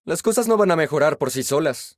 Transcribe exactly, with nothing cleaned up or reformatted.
Las cosas no van a mejorar por sí solas.